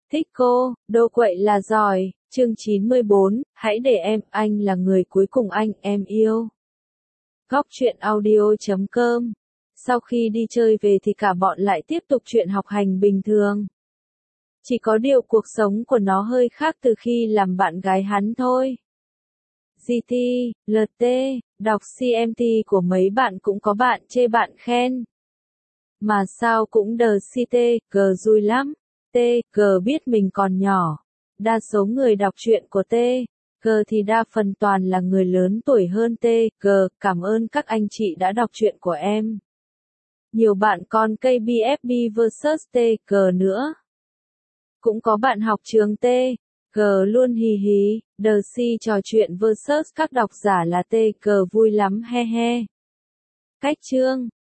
Thích cô, đô quậy là giỏi, chương 94, hãy để anh là người cuối cùng em yêu. Góc truyện audio.com. Sau khi đi chơi về thì cả bọn lại tiếp tục chuyện học hành bình thường. Chỉ có điều cuộc sống của nó hơi khác từ khi làm bạn gái hắn thôi. GT, LT, đọc CMT của mấy bạn cũng có bạn chê bạn khen. Mà sao cũng đờ CT, cờ vui lắm. T, cờ biết mình còn nhỏ. Đa số người đọc truyện của T, cờ thì đa phần toàn là người lớn tuổi hơn T, cờ, cảm ơn các anh chị đã đọc truyện của em. Nhiều bạn con KBFB vs T, cờ nữa. Cũng có bạn học trường T, cờ luôn hì hì, đờ si trò chuyện vs các độc giả là T, cờ vui lắm he he. Cách chương.